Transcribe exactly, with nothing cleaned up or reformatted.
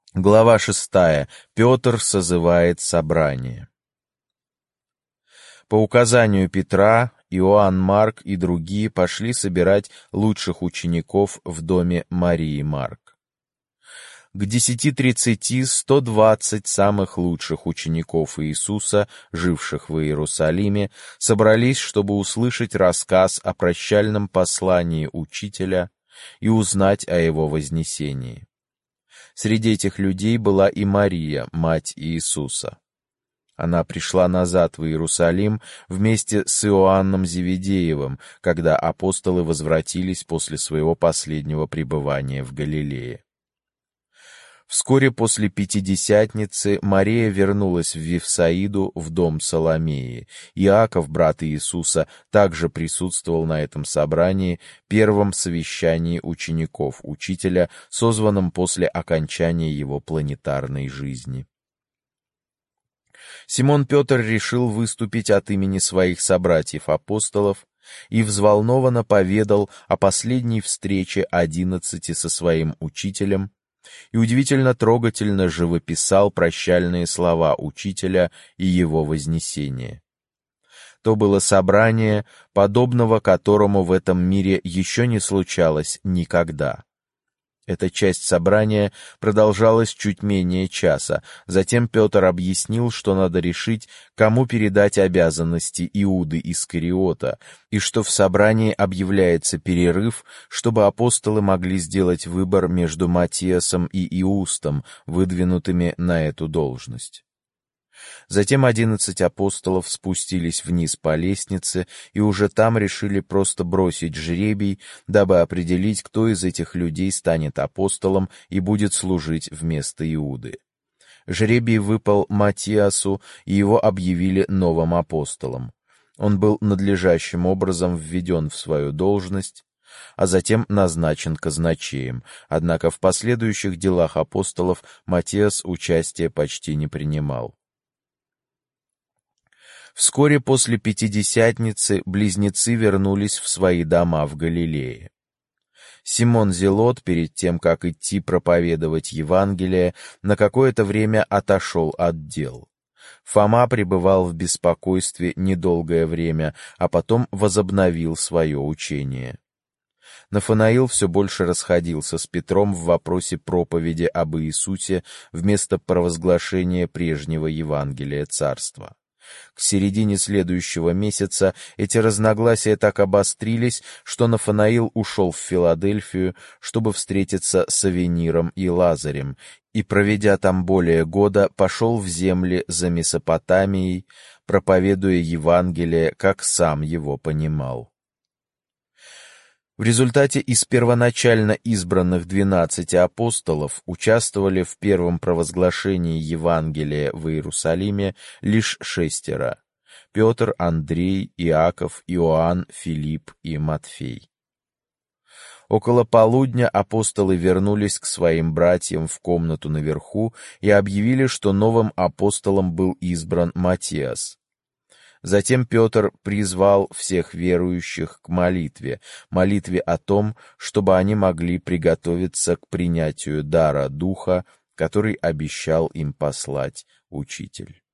Глава шестая. Петр созывает собрание. По указанию Петра, Иоанн Марк и другие пошли собирать лучших учеников в доме Марии Марк. К десяти тридцати сто двадцать самых лучших учеников Иисуса, живших в Иерусалиме, собрались, чтобы услышать рассказ о прощальном послании Учителя и узнать о его вознесении. Среди этих людей была и Мария, мать Иисуса. Она пришла назад в Иерусалим вместе с Иоанном Зеведеевым, когда апостолы возвратились после своего последнего пребывания в Галилее. Вскоре после Пятидесятницы Мария вернулась в Вифсаиду, в дом Соломеи. Иаков, брат Иисуса, также присутствовал на этом собрании, первом совещании учеников Учителя, созванном после окончания его планетарной жизни. Симон Петр решил выступить от имени своих собратьев-апостолов и взволнованно поведал о последней встрече одиннадцати со своим учителем, и удивительно трогательно живописал прощальные слова Учителя и его вознесение. То было собрание, подобного которому в этом мире еще не случалось никогда. Эта часть собрания продолжалась чуть менее часа. Затем Петр объяснил, что надо решить, кому передать обязанности Иуды Искариота, и что в собрании объявляется перерыв, чтобы апостолы могли сделать выбор между Матиасом и Иустом, выдвинутыми на эту должность. Затем одиннадцать апостолов спустились вниз по лестнице и уже там решили просто бросить жребий, дабы определить, кто из этих людей станет апостолом и будет служить вместо Иуды. Жребий выпал Матиасу, и его объявили новым апостолом. Он был надлежащим образом введен в свою должность, а затем назначен казначеем, однако в последующих делах апостолов Матиас участия почти не принимал. Вскоре после Пятидесятницы близнецы вернулись в свои дома в Галилее. Симон Зелот, перед тем, как идти проповедовать Евангелие, на какое-то время отошел от дел. Фома пребывал в беспокойстве недолгое время, а потом возобновил свое учение. Нафанаил все больше расходился с Петром в вопросе проповеди об Иисусе вместо провозглашения прежнего Евангелия Царства. К середине следующего месяца эти разногласия так обострились, что Нафанаил ушел в Филадельфию, чтобы встретиться с Авениром и Лазарем, и, проведя там более года, пошел в земли за Месопотамией, проповедуя Евангелие, как сам его понимал. В результате из первоначально избранных двенадцати апостолов участвовали в первом провозглашении Евангелия в Иерусалиме лишь шестеро — Петр, Андрей, Иаков, Иоанн, Филипп и Матфей. Около полудня апостолы вернулись к своим братьям в комнату наверху и объявили, что новым апостолом был избран Матиас. Затем Петр призвал всех верующих к молитве, молитве о том, чтобы они могли приготовиться к принятию дара Духа, который обещал им послать Учитель.